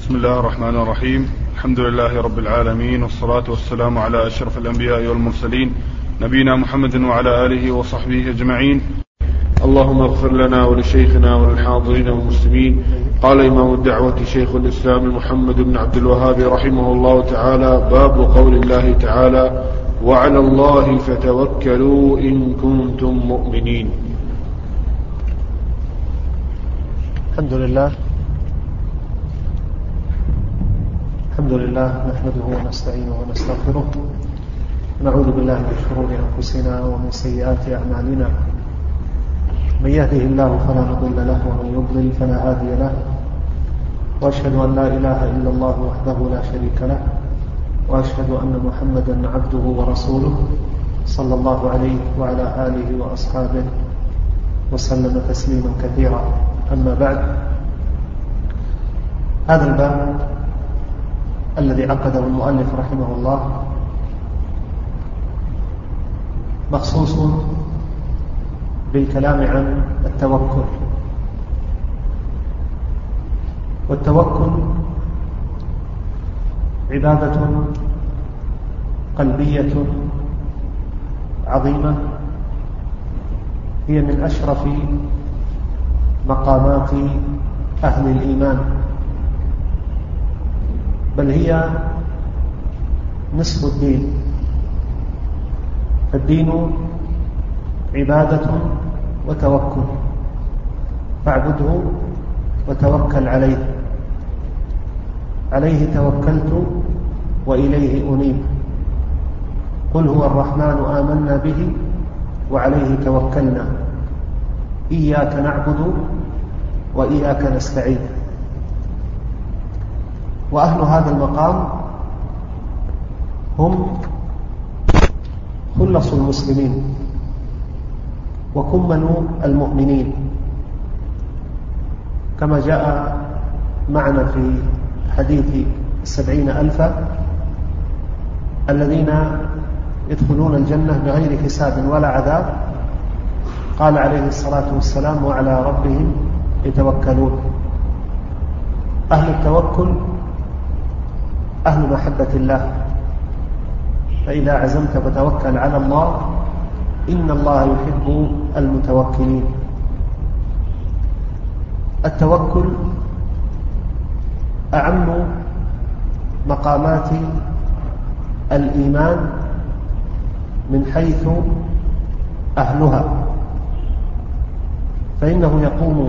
بسم الله الرحمن الرحيم. الحمد لله رب العالمين، والصلاة والسلام على أشرف الأنبياء والمرسلين، نبينا محمد وعلى آله وصحبه أجمعين. اللهم اغفر لنا ولشيخنا وللحاضرين والمسلمين. قال إمام الدعوة شيخ الإسلام محمد بن عبد الوهاب رحمه الله تعالى: باب قول الله تعالى: وعلى الله فتوكلوا إن كنتم مؤمنين. الحمد لله نحمده ونستعينه ونستغفره، ونعوذ بالله من شرور أنفسنا ومن سيئات أعمالنا. من يهده الله فلا مضل له، ومن يضلل فلا هادي له، وأشهد أن لا إله إلا الله وحده لا شريك له، وأشهد أن محمدا عبده ورسوله صلى الله عليه وعلى آله وأصحابه وسلم تسليما كثيرا. أما بعد، هذا الباب الذي عقده المؤلف رحمه الله مخصوص بالكلام عن التوكل. والتوكل عبادة قلبية عظيمة، هي من أشرف مقامات أهل الإيمان، بل هي نصف الدين. فالدين عبادة وتوكل، فاعبده وتوكل عليه. عليه توكلت وإليه أنيب. قل هو الرحمن آمنا به وعليه توكلنا إياك نعبد وإياك نستعين. وأهل هذا المقام هم خلص المسلمين وكملوا المؤمنين، كما جاء معنا في حديث 70,000 الذين يدخلون الجنة بغير حساب ولا عذاب. قال عليه الصلاة والسلام: وعلى ربهم يتوكلون. أهل التوكل أهل محبة الله، فإذا عزمت فتوكل على الله إن الله يحب المتوكلين. التوكل أعم مقامات الإيمان من حيث أهلها، فإنه يقوم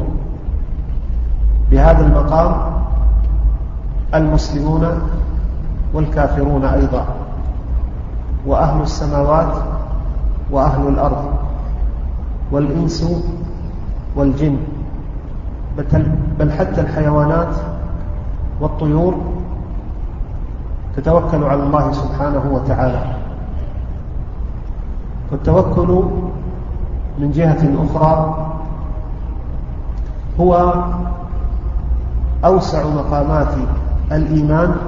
بهذا المقام المسلمون والكافرون أيضا، وأهل السماوات وأهل الأرض، والإنس والجن، بل حتى الحيوانات والطيور تتوكل على الله سبحانه وتعالى. والتوكل من جهة أخرى هو أوسع مقامات الإيمان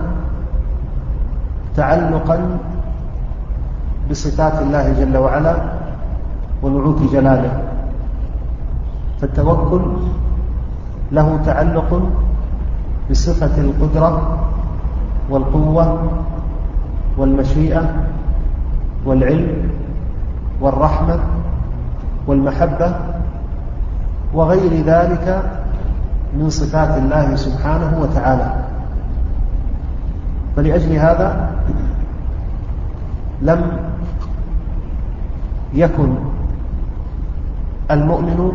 تعلقا بصفات الله جل وعلا ونعوت جلاله. فالتوكل له تعلق بصفة القدرة والقوة والمشيئة والعلم والرحمة والمحبة وغير ذلك من صفات الله سبحانه وتعالى. فلأجل هذا لم يكن المؤمن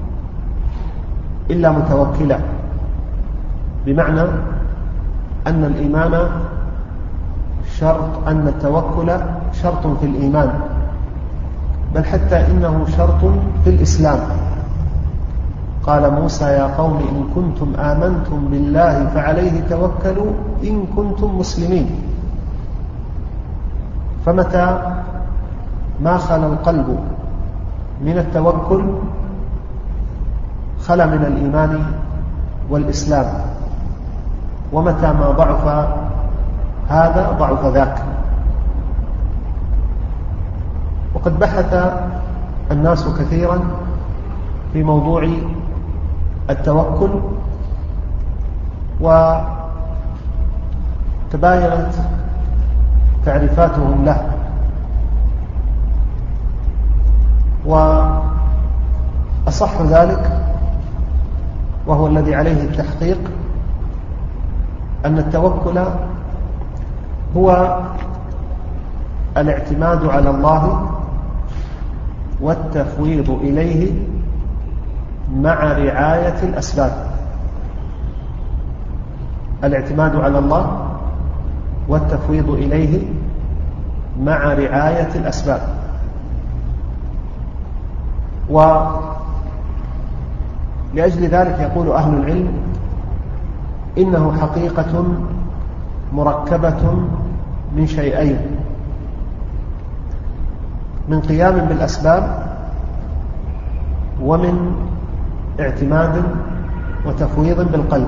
إلا متوكلا، بمعنى أن الإيمان شرط، أن التوكل شرط في الإيمان، بل حتى إنه شرط في الإسلام. قال موسى: يا قوم إن كنتم آمنتم بالله فعليه توكلوا إن كنتم مسلمين. فمتى ما خلا القلب من التوكل خلا من الإيمان والإسلام، ومتى ما ضعف هذا ضعف ذاك. وقد بحث الناس كثيرا في موضوع التوكل، تباينت تعريفاتهم له، وأصح ذلك وهو الذي عليه التحقيق أن التوكل هو الاعتماد على الله والتفويض إليه مع رعاية الأسباب. الاعتماد على الله والتفويض إليه مع رعاية الأسباب. ولأجل ذلك يقول أهل العلم إنه حقيقة مركبة من شيئين: من قيام بالأسباب ومن اعتماد وتفويض بالقلب.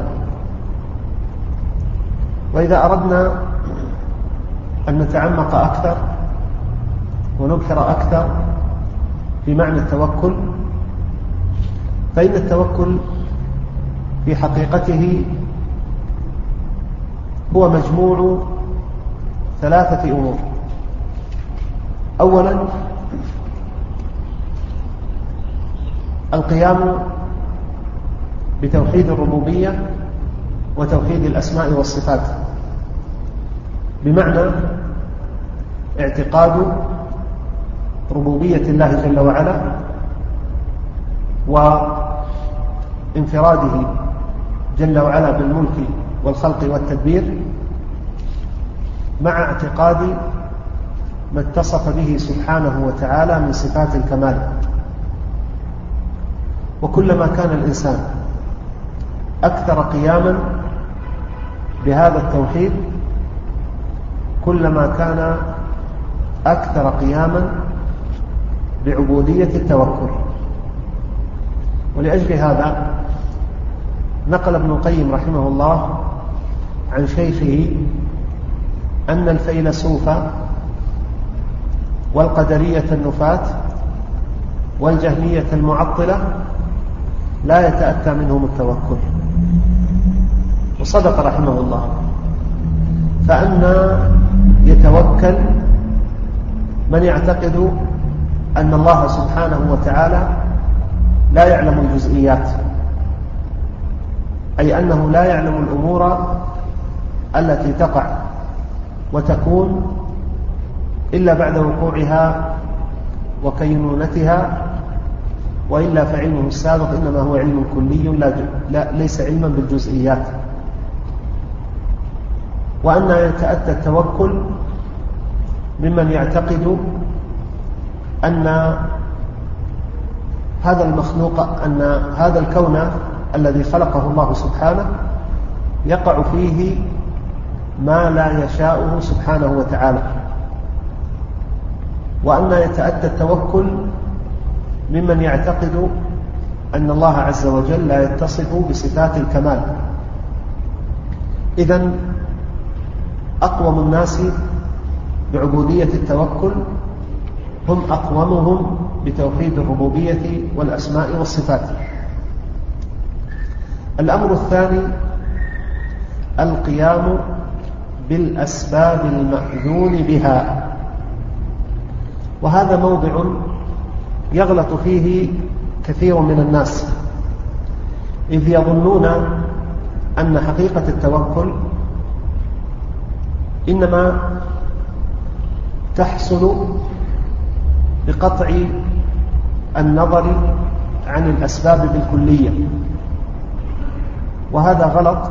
وإذا أردنا أن نتعمق أكثر ونبحر أكثر في معنى التوكل، فإن التوكل في حقيقته هو مجموع ثلاثة أمور. أولا القيام بتوحيد الربوبية وتوحيد الأسماء والصفات، بمعنى اعتقاد ربوبية الله جل وعلا وانفراده جل وعلا بالملك والخلق والتدبير، مع اعتقاد ما اتصف به سبحانه وتعالى من صفات الكمال. وكلما كان الإنسان أكثر قياما بهذا التوحيد كلما كان أكثر قياما بعبودية التوكل. ولأجل هذا نقل ابن القيم رحمه الله عن شيخه أن الفيلسوف والقدرية النفاة والجهمية المعطلة لا يتأتى منهم التوكل. وصدق رحمه الله، فأن يتوكل من يعتقد أن الله سبحانه وتعالى لا يعلم الجزئيات، أي أنه لا يعلم الأمور التي تقع وتكون إلا بعد وقوعها وكينونتها، وإلا فعلمه السابق إنما هو علم كلي ليس علما بالجزئيات. وأن يتأتى التوكل ممن يعتقد أن هذا المخلوق، أن هذا الكون الذي خلقه الله سبحانه يقع فيه ما لا يشاءه سبحانه وتعالى. وأن يتأتى التوكل ممن يعتقد أن الله عز وجل لا يتصف بصفات الكمال. إذن أقوم الناس بعبودية التوكل هم أقومهم بتوحيد الربوبية والأسماء والصفات. الأمر الثاني القيام بالأسباب المأذون بها، وهذا موضع يغلط فيه كثير من الناس، إذ يظنون أن حقيقة التوكل إنما تحصل بقطع النظر عن الأسباب بالكلية، وهذا غلط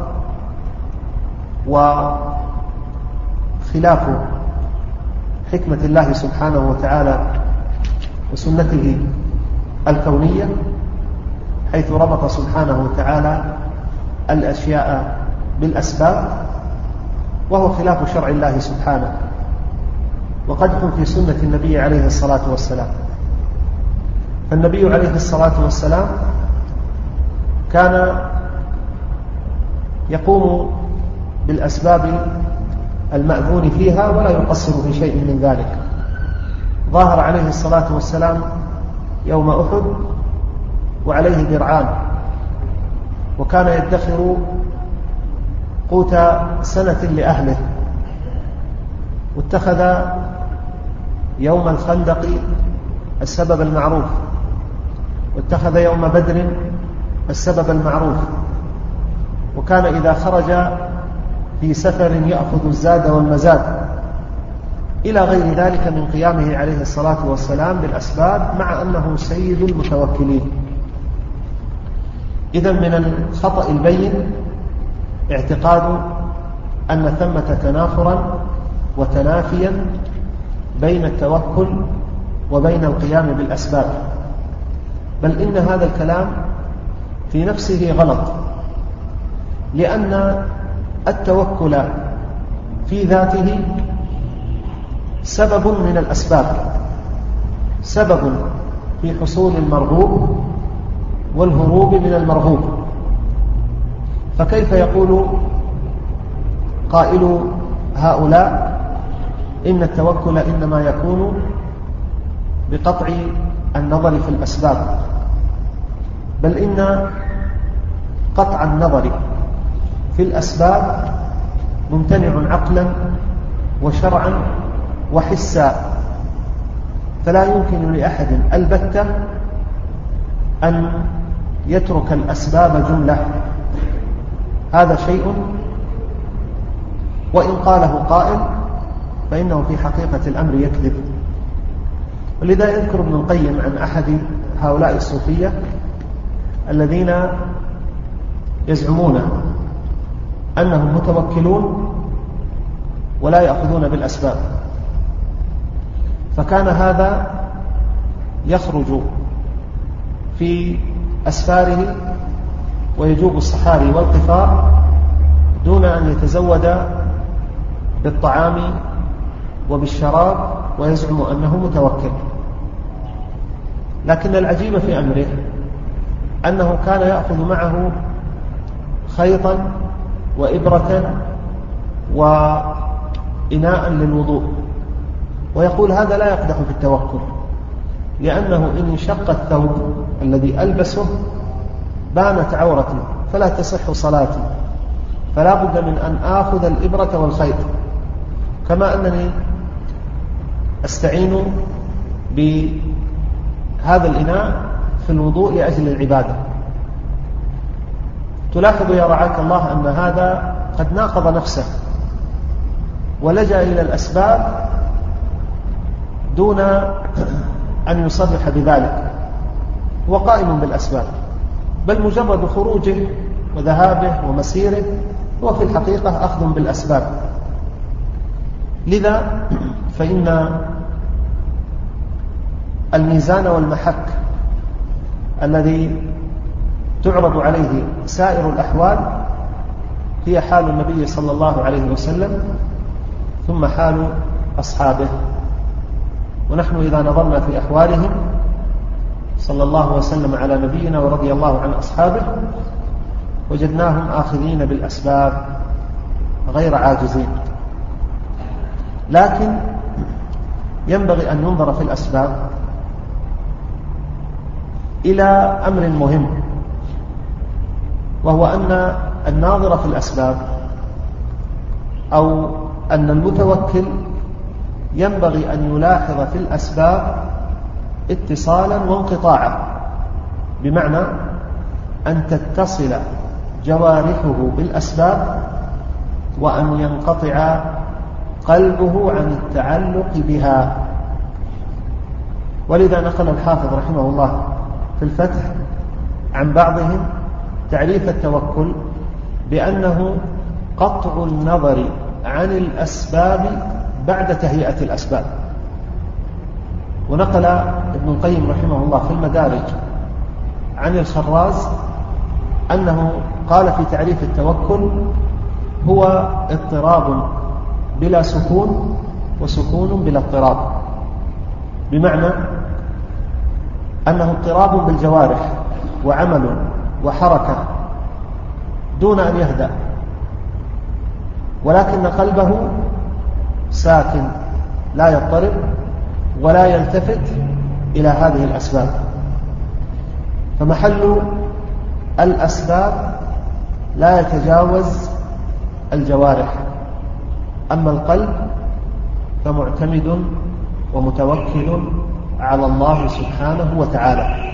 وخلاف حكمة الله سبحانه وتعالى وسنته الكونية، حيث ربط سبحانه وتعالى الأشياء بالأسباب، وهو خلاف شرع الله سبحانه وقدح في سنة النبي عليه الصلاة والسلام. فالنبي عليه الصلاة والسلام كان يقوم بالأسباب المأذون فيها ولا يقصر في شيء من ذلك. ظاهر عليه الصلاة والسلام يوم أحد وعليه درعان، وكان يدخر قوت سنة لأهله واتخذ يوم الخندق السبب المعروف، واتخذ يوم بدر السبب المعروف، وكان إذا خرج في سفر يأخذ الزاد والمزاد إلى غير ذلك من قيامه عليه الصلاة والسلام بالأسباب، مع أنه سيد المتوكلين. إذن من الخطأ البين اعتقاد أن ثمة تنافرا وتنافيا بين التوكل وبين القيام بالأسباب، بل إن هذا الكلام في نفسه غلط، لأن التوكل في ذاته سبب من الأسباب، سبب في حصول المرغوب والهروب من المرغوب. فكيف يقول قائل هؤلاء إن التوكل إنما يكون بقطع النظر في الأسباب؟ بل إن قطع النظر في الأسباب ممتنع عقلا وشرعا وحسا، فلا يمكن لأحد البتة أن يترك الأسباب جملة. هذا شيء وإن قاله قائل فإنه في حقيقة الأمر يكذب. ولذا يذكر ابن القيم عن أحد هؤلاء الصوفية الذين يزعمون أنهم متوكلون ولا يأخذون بالأسباب، فكان هذا يخرج في أسفاره ويجوب الصحاري والقفار دون أن يتزود بالطعام وبالشراب ويزعم أنه متوكل. لكن العجيب في أمره أنه كان يأخذ معه خيطا وإبرة وإناء للوضوء، ويقول هذا لا يقدح في التوكل، لأنه إن انشق الثوب الذي ألبسه بانت عورتي فلا تصح صلاتي، فلا بد من أن آخذ الإبرة والخيط، كما أنني أستعين بهذا الإناء في الوضوء لأجل العبادة. تلاحظ يا رعاك الله أن هذا قد ناقض نفسه ولجأ إلى الأسباب دون أن يصرح بذلك، هو قائم بالأسباب، بل مجرد خروجه وذهابه ومسيره هو في الحقيقة أخذ بالأسباب. لذا فإن الميزان والمحك الذي تعرض عليه سائر الأحوال هي حال النبي صلى الله عليه وسلم ثم حال أصحابه. ونحن إذا نظرنا في أحوالهم صلى الله وسلم على نبينا ورضي الله عن أصحابه وجدناهم آخذين بالأسباب غير عاجزين. لكن ينبغي أن ينظر في الأسباب إلى أمر مهم، وهو أن الناظر في الأسباب أو أن المتوكل ينبغي أن يلاحظ في الأسباب اتصالا وانقطاعا، بمعنى أن تتصل جوارحه بالأسباب وأن ينقطع قلبه عن التعلق بها. ولذا نقل الحافظ رحمه الله في الفتح عن بعضهم تعريف التوكل بأنه قطع النظر عن الأسباب بعد تهيئة الأسباب. ونقل ابن القيم رحمه الله في المدارج عن الخراز أنه قال في تعريف التوكل هو اضطراب بلا سكون وسكون بلا اضطراب، بمعنى أنه اضطراب بالجوارح وعمل وحركة دون أن يهدأ، ولكن قلبه ساكن لا يضطرب ولا يلتفت إلى هذه الأسباب. فمحل الأسباب لا يتجاوز الجوارح، أما القلب فمعتمد ومتوكل على الله سبحانه وتعالى.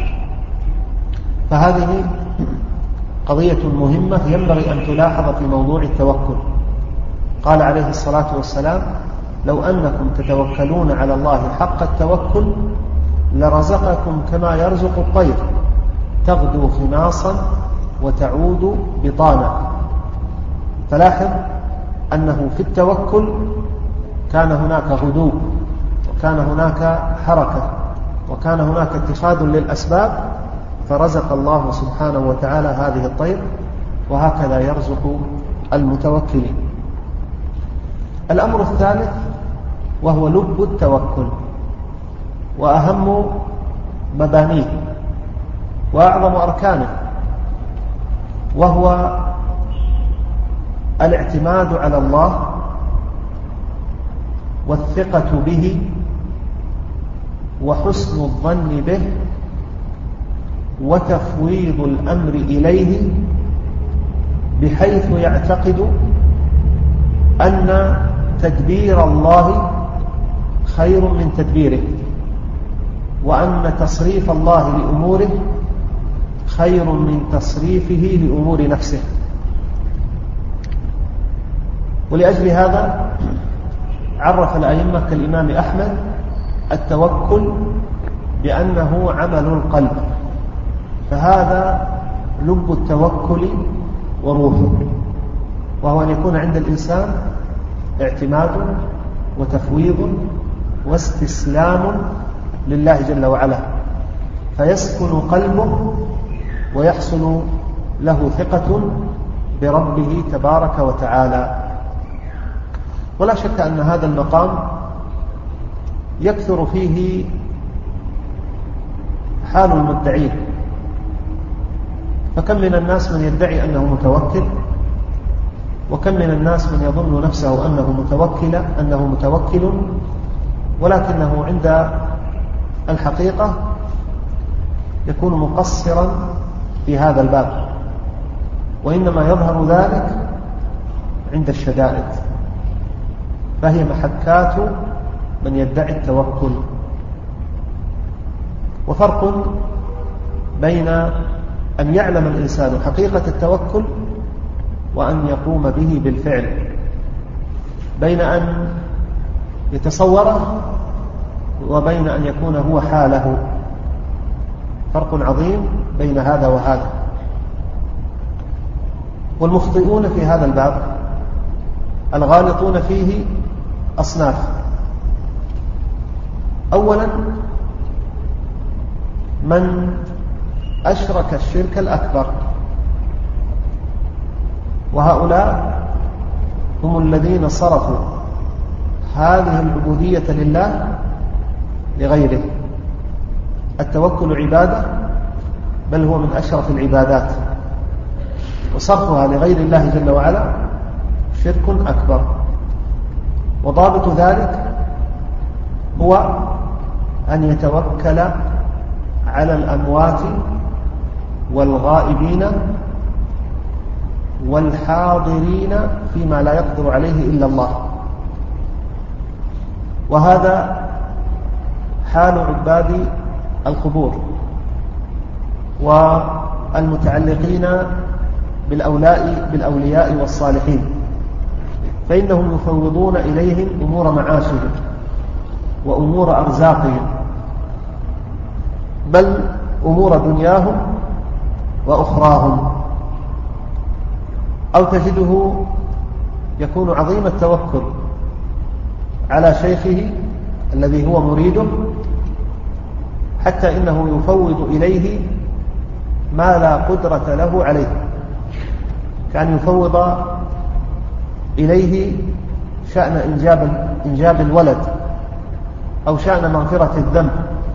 فهذه قضية مهمة ينبغي أن تلاحظ في موضوع التوكل. قال عليه الصلاة والسلام: لو أنكم تتوكلون على الله حق التوكل لرزقكم كما يرزق الطير تغدو خماصا وتعود بطانا. فلاحظ أنه في التوكل كان هناك غدو، وكان هناك حركة، وكان هناك اتخاذ للأسباب، فرزق الله سبحانه وتعالى هذه الطير، وهكذا يرزق المتوكلين. الأمر الثالث وهو لب التوكل وأهم مبانيه وأعظم أركانه، وهو الاعتماد على الله والثقة به وحسن الظن به وتفويض الأمر إليه، بحيث يعتقد أن تدبير الله خير من تدبيره، وأن تصريف الله لأموره خير من تصريفه لأمور نفسه. ولأجل هذا عرف الأئمة كالإمام أحمد التوكل بأنه عمل القلب، فهذا لب التوكل وروحه، وهو أن يكون عند الإنسان اعتماد وتفويض واستسلام لله جل وعلا، فيسكن قلبه ويحصل له ثقة بربه تبارك وتعالى. ولا شك أن هذا المقام يكثر فيه حال المدعين، فكم من الناس من يدعي أنه متوكل، وكم من الناس من يظن نفسه أنه متوكل، ولكنه عند الحقيقة يكون مقصرا في هذا الباب، وإنما يظهر ذلك عند الشدائد، فهي محكات من يدعي التوكل. وفرق بين أن يعلم الإنسان حقيقة التوكل وأن يقوم به بالفعل، بين أن يتصوره وبين أن يكون هو حاله، فرق عظيم بين هذا وهذا. والمخطئون في هذا الباب الغالطون فيه أصناف. أولا من أشرك الشرك الأكبر، وهؤلاء هم الذين صرفوا هذه العبودية لله لغيره. التوكل عبادة، بل هو من أشرف العبادات، وصرفها لغير الله جل وعلا شرك أكبر. وضابط ذلك هو أن يتوكل على الأموات والغائبين والحاضرين فيما لا يقدر عليه إلا الله. وهذا حال عباد القبور والمتعلقين بالأولياء والصالحين، فإنهم يفوضون إليهم أمور معاشهم وأمور أرزاقهم، بل أمور دنياهم وأخراهم. أو تجده يكون عظيم التوكل على شيخه الذي هو مريده، حتى إنه يفوض إليه ما لا قدرة له عليه، كان يفوض إليه شأن إنجاب الولد، أو شأن مغفرة الذنب،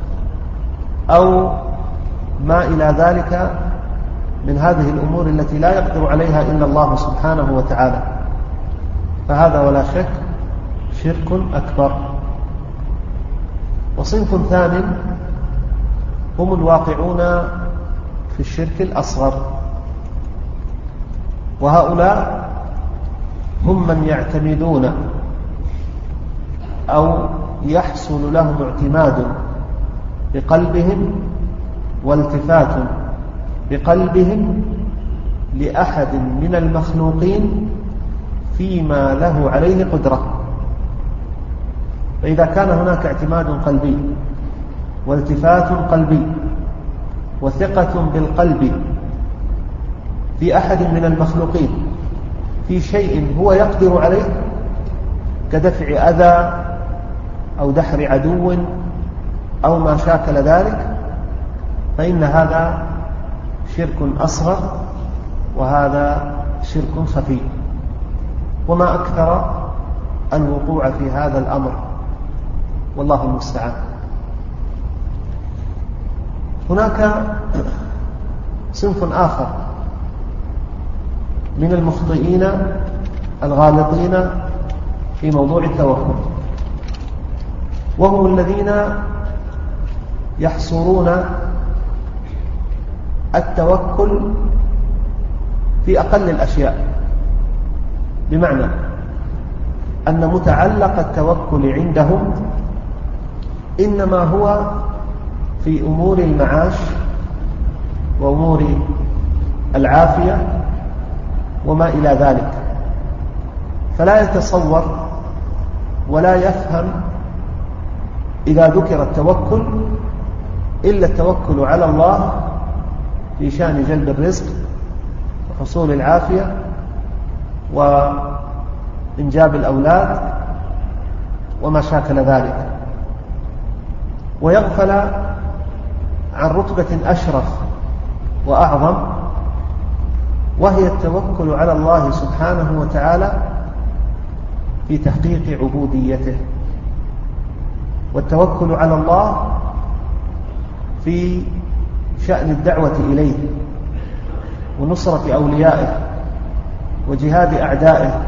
أو ما إلى ذلك من هذه الأمور التي لا يقدر عليها إلا الله سبحانه وتعالى. فهذا ولا شك شرك أكبر. وصنف ثاني هم الواقعون في الشرك الأصغر، وهؤلاء هم من يعتمدون أو يحصل لهم اعتماد بقلبهم والتفات بقلبهم لأحد من المخلوقين فيما له عليه قدرة. فإذا كان هناك اعتماد قلبي والتفات قلبي وثقة بالقلب في أحد من المخلوقين في شيء هو يقدر عليه كدفع أذى أو دحر عدو أو ما شاكل ذلك، فإن هذا شرك أصغر وهذا شرك خفي، وما أكثر الوقوع في هذا الأمر، والله المستعان. هناك صنف آخر من المخطئين الغالطين في موضوع التوكل، وهم الذين يحصرون التوكل في أقل الأشياء، بمعنى أن متعلق التوكل عندهم إنما هو في أمور المعاش وأمور العافية وما إلى ذلك، فلا يتصور ولا يفهم إذا ذكر التوكل إلا التوكل على الله في شأن جلب الرزق وحصول العافية وإنجاب الأولاد وما شاكل ذلك، ويغفل عن رتبة أشرف وأعظم، وهي التوكل على الله سبحانه وتعالى في تحقيق عبوديته، والتوكل على الله في شأن الدعوة إليه ونصرة أوليائه وجهاد أعدائه،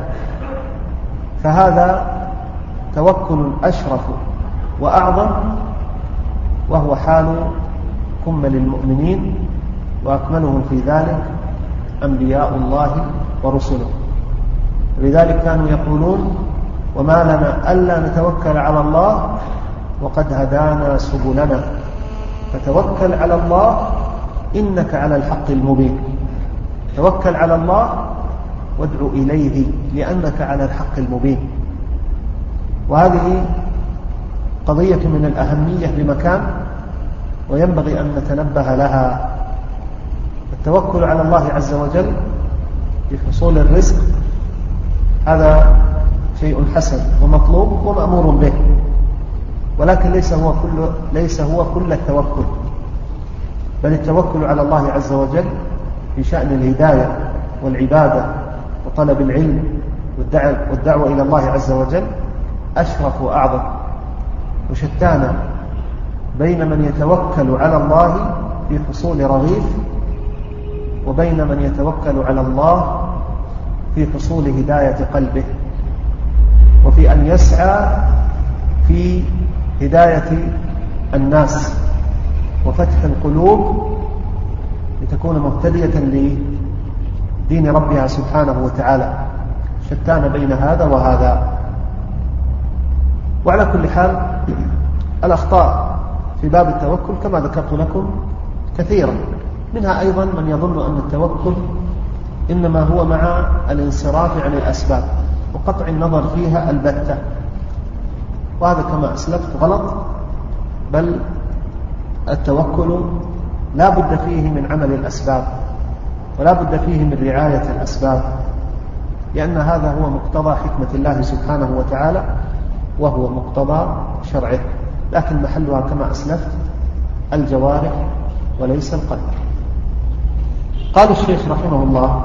فهذا توكل أشرف وأعظم، وهو حال كمل المؤمنين وأكملهم في ذلك أنبياء الله ورسله. لذلك كانوا يقولون: وما لنا ألا نتوكل على الله وقد هدانا سبلنا، فتوكل على الله إنك على الحق المبين. توكل على الله وادع إليه لأنك على الحق المبين. وهذه قضية من الأهمية بمكان، وينبغي أن نتنبه لها. التوكل على الله عز وجل في حصول الرزق هذا شيء حسن ومطلوب ومأمور به، ولكن ليس هو كل التوكل، بل التوكل على الله عز وجل في شأن الهداية والعبادة وطلب العلم والدعوة إلى الله عز وجل أشرف وأعظم، وشتان بين من يتوكل على الله في حصول رغيف وبين من يتوكل على الله في حصول هداية قلبه، وفي أن يسعى في هداية الناس وفتح القلوب لتكون مهتدية لدين ربها سبحانه وتعالى. شتان بين هذا وهذا. وعلى كل حال الأخطاء في باب التوكل كما ذكرت لكم كثيرا، منها أيضا من يظن أن التوكل إنما هو مع الانصراف عن الأسباب وقطع النظر فيها البتة، وهذا كما أسلفت غلط، بل التوكل لا بد فيه من عمل الأسباب ولا بد فيه من رعاية الأسباب، لأن هذا هو مقتضى حكمة الله سبحانه وتعالى وهو مقتضى شرعه، لكن محلها كما أسلفت الجوارح وليس القلب. قال الشيخ رحمه الله: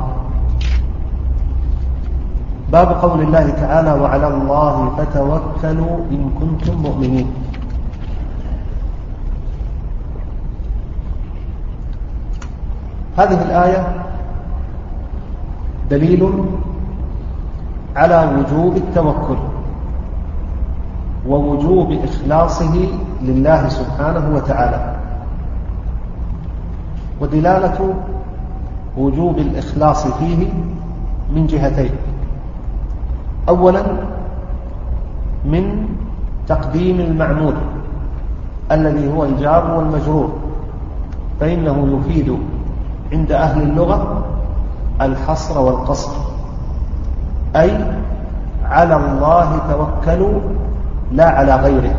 باب قول الله تعالى: وعلى الله فتوكلوا إن كنتم مؤمنين. هذه الآية دليل على وجوب التوكل ووجوب إخلاصه لله سبحانه وتعالى، ودلالة وجوب الإخلاص فيه من جهتين: أولا من تقديم المعمول الذي هو الجار والمجرور، فإنه يفيد عند أهل اللغة الحصر والقصر، أي على الله توكلوا لا على غيره.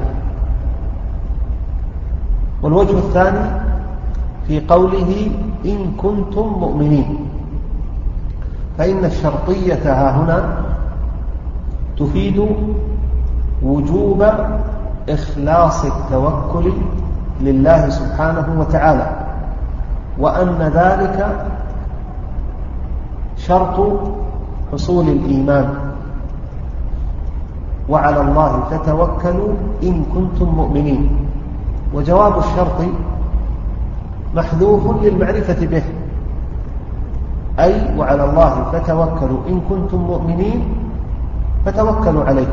والوجه الثاني في قوله إن كنتم مؤمنين، فإن الشرطية ها هنا تفيد وجوب إخلاص التوكل لله سبحانه وتعالى، وأن ذلك شرط حصول الإيمان، وعلى الله فتوكلوا إن كنتم مؤمنين. وجواب الشرط محذوف للمعرفة به، أي وعلى الله فتوكلوا إن كنتم مؤمنين فتوكلوا عليه.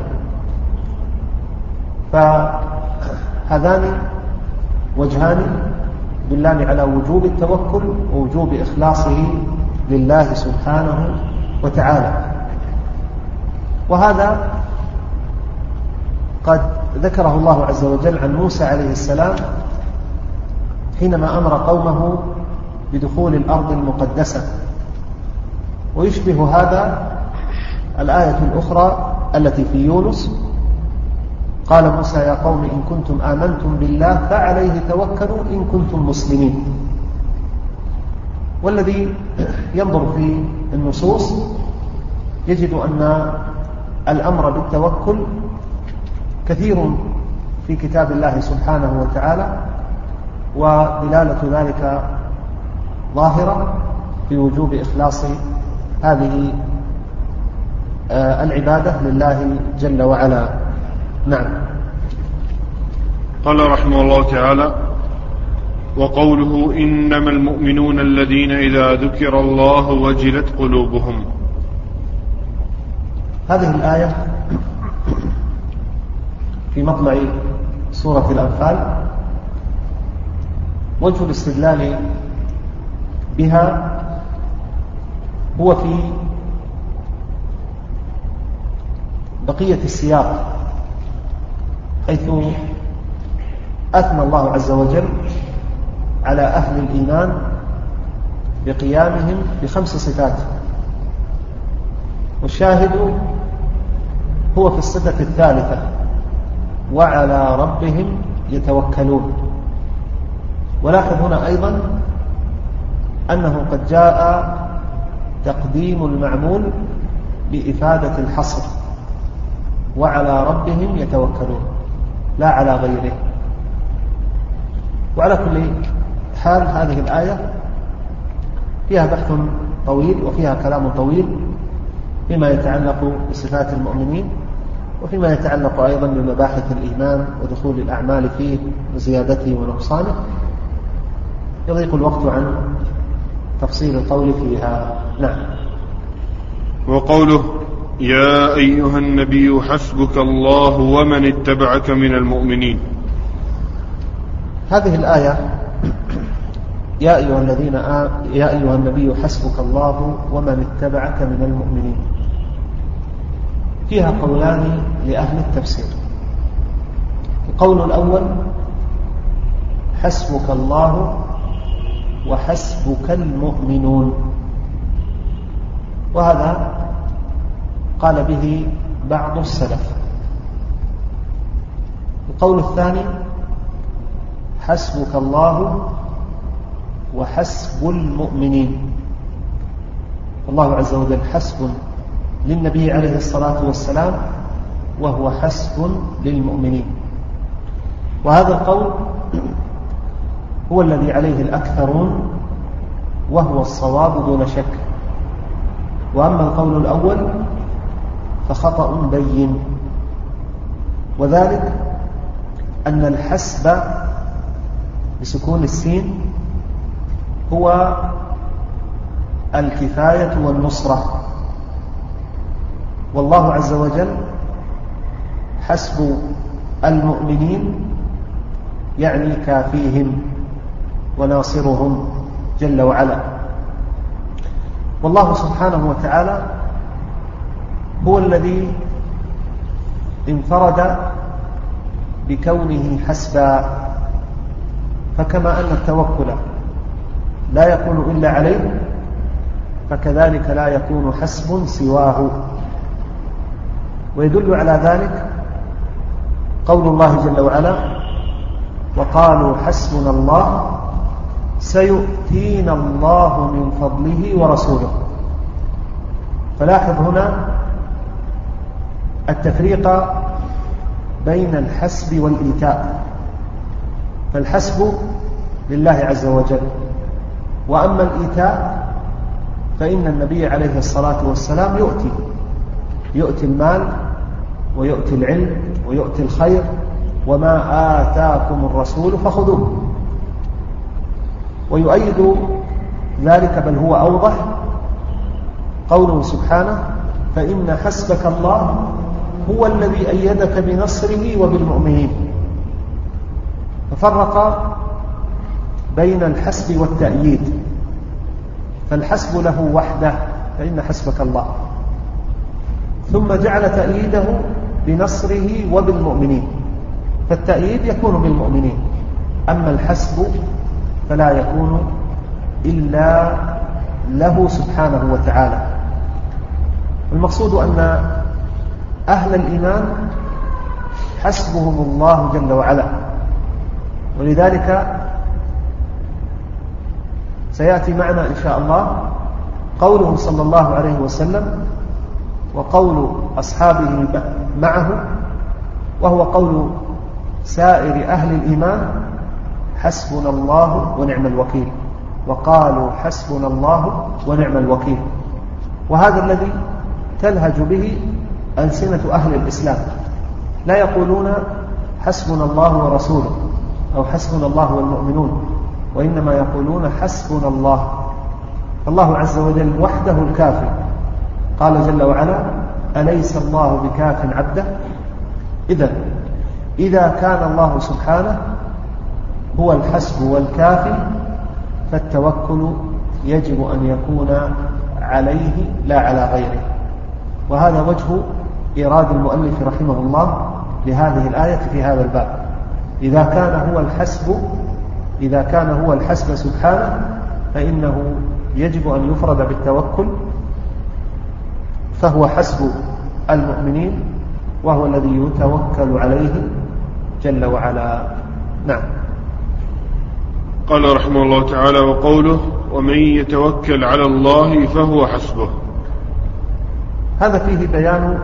فهذان وجهان يدلان على وجوب التوكل ووجوب إخلاصه لله سبحانه وتعالى. وهذا قد ذكره الله عز وجل عن موسى عليه السلام حينما أمر قومه بدخول الأرض المقدسة، ويشبه هذا الآية الأخرى التي في يونس: قال موسى يا قوم إن كنتم آمنتم بالله فعليه توكلوا إن كنتم مسلمين. والذي ينظر في النصوص يجد أن الأمر بالتوكل كثير في كتاب الله سبحانه وتعالى، ودلالة ذلك ظاهرة في وجوب إخلاص هذه العبادة لله جل وعلا. نعم. قال رحمه الله تعالى: وقوله إنما المؤمنون الذين إذا ذكر الله وجلت قلوبهم. هذه الآية في مطلع سورة الأنفال، وجه الاستدلال بها هو في بقية السياق، حيث أثنى الله عز وجل على أهل الإيمان بقيامهم بخمس صفات، والشاهد هو في الصفة الثالثة: وعلى ربهم يتوكلون. ولاحظ هنا أيضا أنه قد جاء تقديم المعمول بإفادة الحصر: وعلى ربهم يتوكلون لا على غيره. وعلى كل حال هذه الآية فيها بحث طويل وفيها كلام طويل فيما يتعلق بصفات المؤمنين، وفيما يتعلق أيضا بمباحث الإيمان ودخول الأعمال فيه وزيادته ونقصانه. يضيق الوقت عن تفصيل القول فيها. نعم. وقوله يا أيها النبي حسبك الله ومن اتبعك من المؤمنين. هذه الآية يا أيها النبي حسبك الله ومن اتبعك من المؤمنين فيها قولان لأهل التفسير. القول الأول: حسبك الله وحسبك المؤمنون، وهذا قال به بعض السلف. القول الثاني: حسبك الله وحسب المؤمنين. الله عز وجل حسب للنبي عليه الصلاة والسلام، وهو حسب للمؤمنين. وهذا القول هو الذي عليه الأكثرون، وهو الصواب دون شك. وأما القول الأول فخطأ بين، وذلك أن الحسب بسكون السين هو الكفاية والنصرة، والله عز وجل حسب المؤمنين يعني كافيهم وناصرهم جل وعلا. والله سبحانه وتعالى هو الذي انفرد بكونه حسبا، فكما أن التوكل لا يكون إلا عليه، فكذلك لا يكون حسب سواه. ويدل على ذلك قول الله جل وعلا: وقالوا حسبنا الله سيؤتينا الله من فضله ورسوله. فلاحظ هنا التفريق بين الحسب والإيتاء، فالحسب لله عز وجل، وأما الإيتاء فإن النبي عليه الصلاة والسلام يؤتي المال ويؤتي العلم ويؤتي الخير، وما آتاكم الرسول فخذوه. ويؤيد ذلك بل هو أوضح قوله سبحانه: فإن حسبك الله هو الذي أيدك بنصره وبالمؤمنين. ففرق بين الحسب والتأييد، فالحسب له وحده فإن حسبك الله، ثم جعل تأييده بنصره وبالمؤمنين، فالتأييد يكون بالمؤمنين، أما الحسب فلا يكون إلا له سبحانه وتعالى. المقصود أن أهل الإيمان حسبهم الله جل وعلا، ولذلك سيأتي معنا إن شاء الله قوله صلى الله عليه وسلم وقول أصحابه معه، وهو قول سائر أهل الإيمان: حسبنا الله ونعم الوكيل. وقالوا حسبنا الله ونعم الوكيل. وهذا الذي تلهج به ألسنة أهل الإسلام، لا يقولون حسبنا الله ورسوله أو حسبنا الله والمؤمنون، وإنما يقولون حسبنا الله. الله عز وجل وحده الكافي، قال جل وعلا: أليس الله بكاف عبده؟ إذا كان الله سبحانه هو الحسب والكافي، فالتوكل يجب أن يكون عليه لا على غيره. وهذا وجه إيراد المؤلف رحمه الله لهذه الآية في هذا الباب. إذا كان هو الحسب سبحانه، فإنه يجب أن يفرد بالتوكل، فهو حسب المؤمنين، وهو الذي يتوكل عليه جل وعلا. نعم. قال رحمه الله تعالى: وقوله: ومن يتوكل على الله فهو حسبه. هذا فيه بيان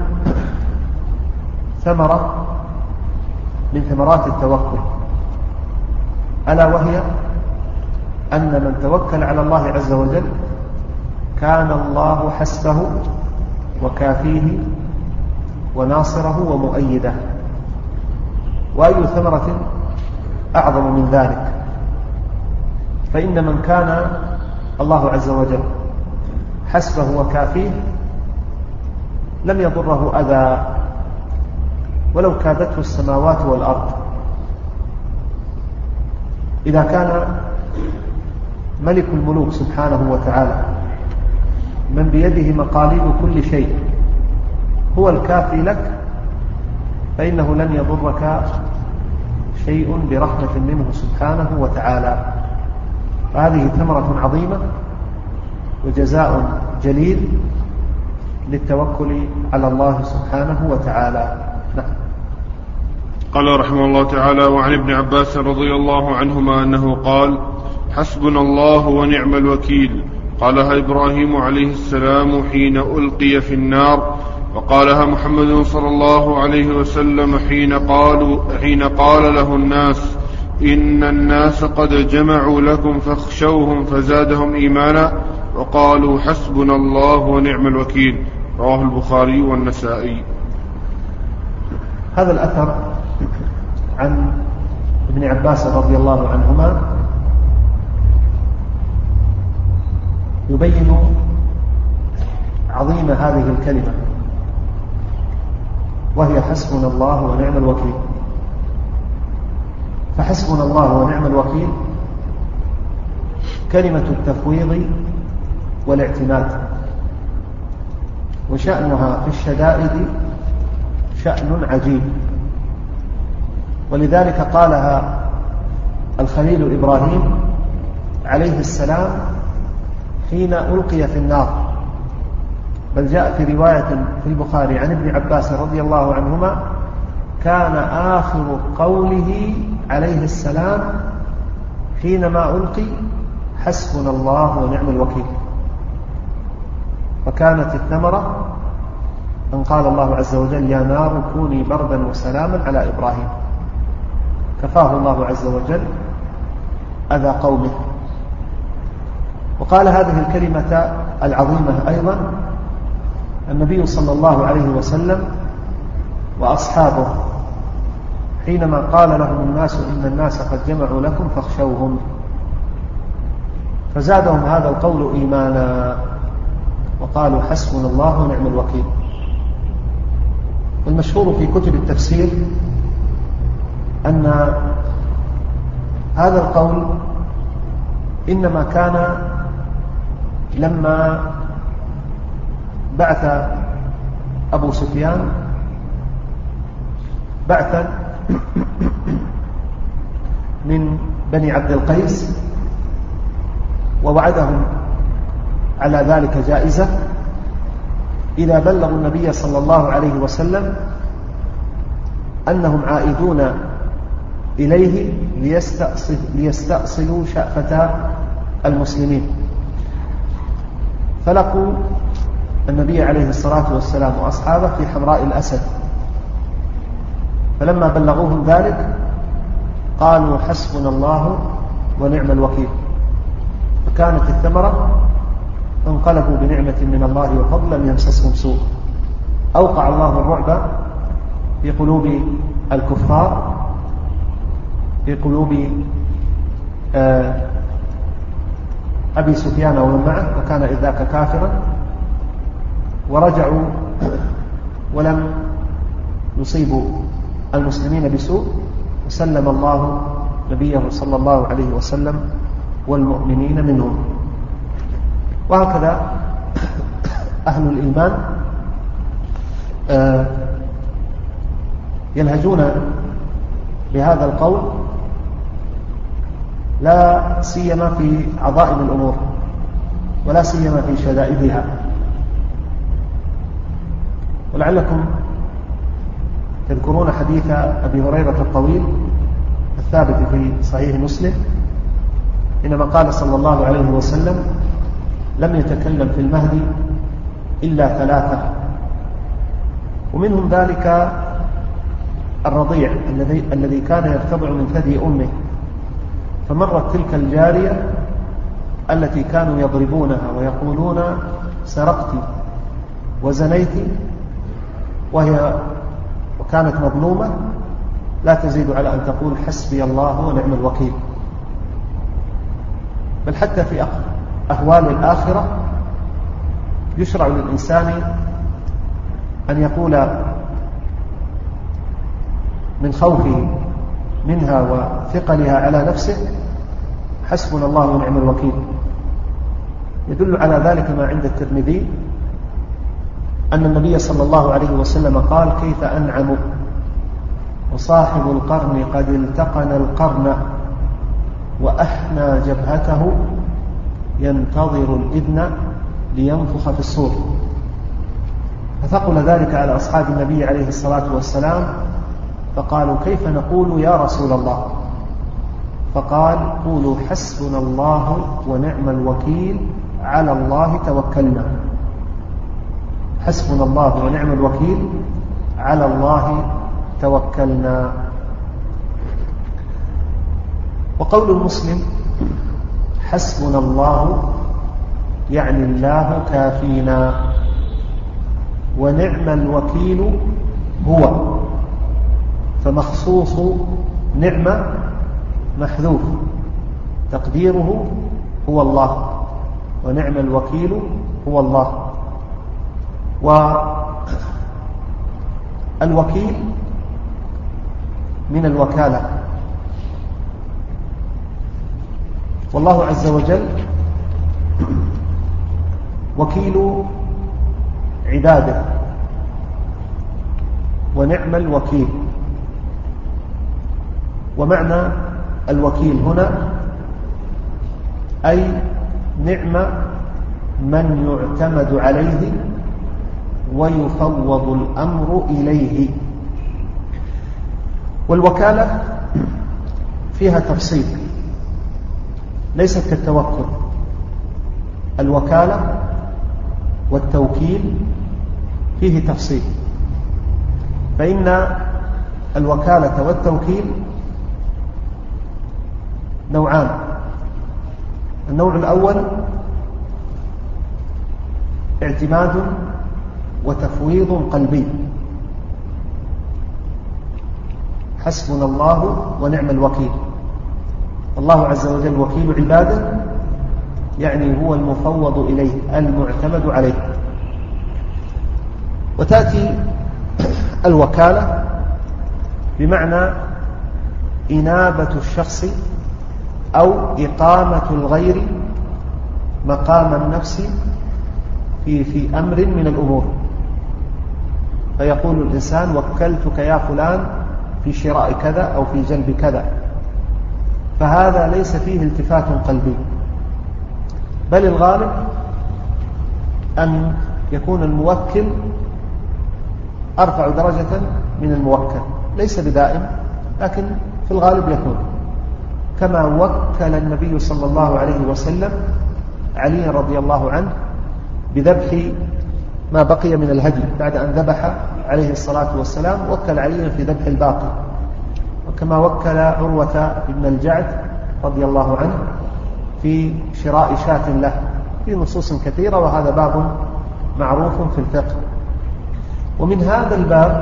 ثمرة من ثمرات التوكل، ألا وهي أن من توكل على الله عز وجل كان الله حسبه وكافيه وناصره ومؤيده. وأي ثمرة أعظم من ذلك؟ فإن من كان الله عز وجل حسبه وكافيه لم يضره أذى ولو كادته السماوات والأرض. إذا كان ملك الملوك سبحانه وتعالى من بيده مقاليد كل شيء هو الكافي لك، فإنه لن يضرك شيء برحمة منه سبحانه وتعالى. فهذه ثمرة عظيمة وجزاء جليل للتوكل على الله سبحانه وتعالى. نعم. قال رحمه الله تعالى: وعن ابن عباس رضي الله عنهما أنه قال: حسبنا الله ونعم الوكيل. قالها إبراهيم عليه السلام حين ألقي في النار، وقالها محمد صلى الله عليه وسلم حين قال له الناس: إن الناس قد جمعوا لكم فاخشوهم فزادهم إيمانا، وقالوا حسبنا الله ونعم الوكيل. رواه البخاري والنسائي. هذا الأثر عن ابن عباس رضي الله عنهما يبين عظيم هذه الكلمة، وهي حسبنا الله ونعم الوكيل. فحسبنا الله ونعم الوكيل كلمة التفويض والاعتماد، وشأنها في الشدائد شأن عجيب. ولذلك قالها الخليل إبراهيم عليه السلام حين ألقي في النار، بل جاء في رواية في البخاري عن ابن عباس رضي الله عنهما كان آخر قوله عليه السلام حينما ألقي حسبنا الله ونعم الوكيل. وكانت الثمرة أن قال الله عز وجل يا نار كوني بردا وسلاما على إبراهيم، كفاه الله عز وجل أذى قومه. وقال هذه الكلمة العظيمة أيضا النبي صلى الله عليه وسلم وأصحابه حينما قال لهم الناس إن الناس قد جمعوا لكم فاخشوهم، فزادهم هذا القول إيمانا وقالوا حسبنا الله ونعم الوكيل. والمشهور في كتب التفسير أن هذا القول إنما كان لما بعث أبو سفيان بعثا من بني عبد القيس ووعدهم على ذلك جائزة إذا بلغوا النبي صلى الله عليه وسلم أنهم عائدون إليه ليستأصلوا شأفة المسلمين. فلقوا النبي عليه الصلاة والسلام وأصحابه في حمراء الأسد، فلما بلغوهم ذلك قالوا حسبنا الله ونعم الوكيل، فكانت الثمرة انقلبوا بنعمة من الله وفضل لم يمسسهم سوء. أوقع الله الرعب في قلوب الكفار، في قلوب أبي سفيان ومن معه، وكان إذ ذاك كافرا، ورجعوا ولم يصيبوا المسلمين بسوء، وسلم الله نبيه صلى الله عليه وسلم والمؤمنين منهم. وهكذا أهل الإيمان يلهجون بهذا القول لا سيما في عظائم الأمور ولا سيما في شدائدها. ولعلكم تذكرون حديث أبي هريرة الطويل الثابت في صحيح مسلم إنما قال صلى الله عليه وسلم لم يتكلم في المهدي إلا ثلاثة، ومنهم ذلك الرضيع الذي كان يرتضع من ثدي أمه، فمرت تلك الجارية التي كانوا يضربونها ويقولون سرقت وزنيت، وكانت مظلومة لا تزيد على أن تقول حسبي الله ونعم الوكيل. بل حتى في أهوال الآخرة يشرع للإنسان أن يقول من خوفه منها وثقلها على نفسه حسبنا الله ونعم الوكيل. يدل على ذلك ما عند الترمذي أن النبي صلى الله عليه وسلم قال كيف أنعم وصاحب القرن قد التقن القرن وأحنى جبهته ينتظر الإذن لينفخ في الصور. فثقل ذلك على أصحاب النبي عليه الصلاة والسلام، فقالوا كيف نقول يا رسول الله؟ فقال قولوا حسبنا الله ونعم الوكيل على الله توكلنا. حسبنا الله ونعم الوكيل على الله توكلنا. وقول المسلم حسبنا الله يعني الله كافينا، ونعم الوكيل هو، فمخصوص نعمة محذوف تقديره هو الله، ونعم الوكيل هو الله. والوكيل من الوكالة، والله عز وجل وكيل عباده، ونعم الوكيل. ومعنى الوكيل هنا أي نعم من يعتمد عليه ويفوض الأمر إليه. والوكالة فيها تفصيل ليست كالتوكل. الوكالة والتوكيل فيه تفصيل، فإن الوكالة والتوكيل نوعان. النوع الأول اعتماد وتفويض قلبي، حسبنا الله ونعم الوكيل. الله عز وجل وكيل عباده، يعني هو المفوض إليه المعتمد عليه. وتأتي الوكالة بمعنى إنابة الشخص أو إقامة الغير مقام النفس في أمر من الأمور، فيقول الإنسان وكلتك يا فلان في شراء كذا أو في جلب كذا، فهذا ليس فيه التفات قلبي، بل الغالب أن يكون الموكل أرفع درجة من الموكل، ليس بدائم لكن في الغالب يكون، كما وكل النبي صلى الله عليه وسلم علي رضي الله عنه بذبح ما بقي من الهدي بعد أن ذبح عليه الصلاة والسلام، وكل علي في ذبح الباقي، وكما وكل عروة بن الجعد رضي الله عنه في شراء شاة له، في نصوص كثيرة، وهذا باب معروف في الفقه. ومن هذا الباب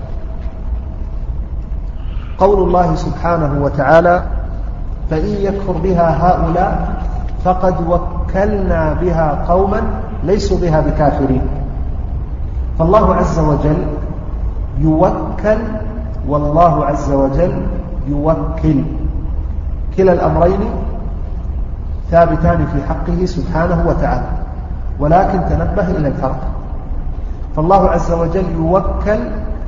قول الله سبحانه وتعالى فإن يكفر بها هؤلاء فقد وكلنا بها قوما ليسوا بها بكافرين. فالله عز وجل يوكل والله عز وجل يوكل، كلا الأمرين ثابتان في حقه سبحانه وتعالى، ولكن تنبه إلى الفرق. فالله عز وجل يوكل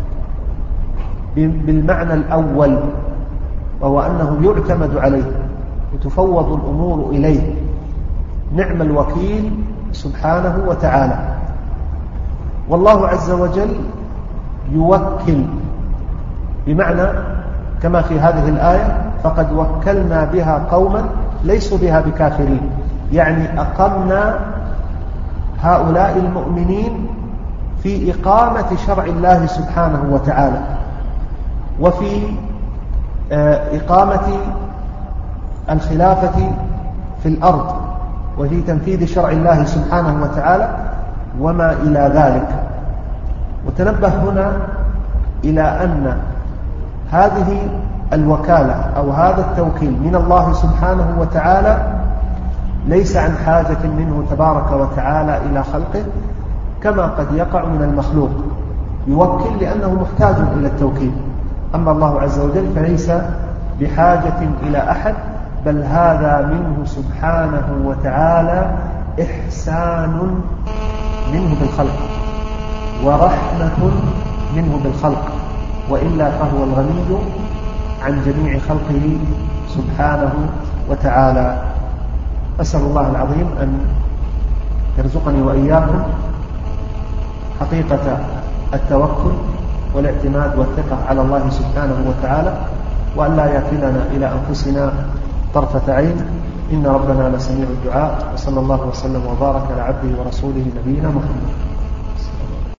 بالمعنى الأول، وهو أنه يعتمد عليه وتفوض الأمور إليه، نعم الوكيل سبحانه وتعالى. والله عز وجل يوكل بمعنى كما في هذه الآية فقد وكلنا بها قوما ليسوا بها بكافرين، يعني أقمنا هؤلاء المؤمنين في إقامة شرع الله سبحانه وتعالى، وفي إقامة الخلافة في الأرض، وفي تنفيذ شرع الله سبحانه وتعالى وما إلى ذلك. وتنبه هنا إلى أن هذه الوكالة أو هذا التوكيل من الله سبحانه وتعالى ليس عن حاجة منه تبارك وتعالى إلى خلقه، كما قد يقع من المخلوق يوكل لأنه محتاج إلى التوكيل. أما الله عز وجل فليس بحاجة إلى أحد، بل هذا منه سبحانه وتعالى إحسان منه بالخلق ورحمة منه بالخلق، وإلا فهو الغني عن جميع خلقه سبحانه وتعالى. أسأل الله العظيم أن يرزقني وإياكم حقيقة التوكل والاعتماد والثقة على الله سبحانه وتعالى، وأن لا يكلنا إلى أنفسنا طرفة عين، إن ربنا لسميع الدعاء. وصلى الله وسلم وبارك على عبده ورسوله نبينا محمد.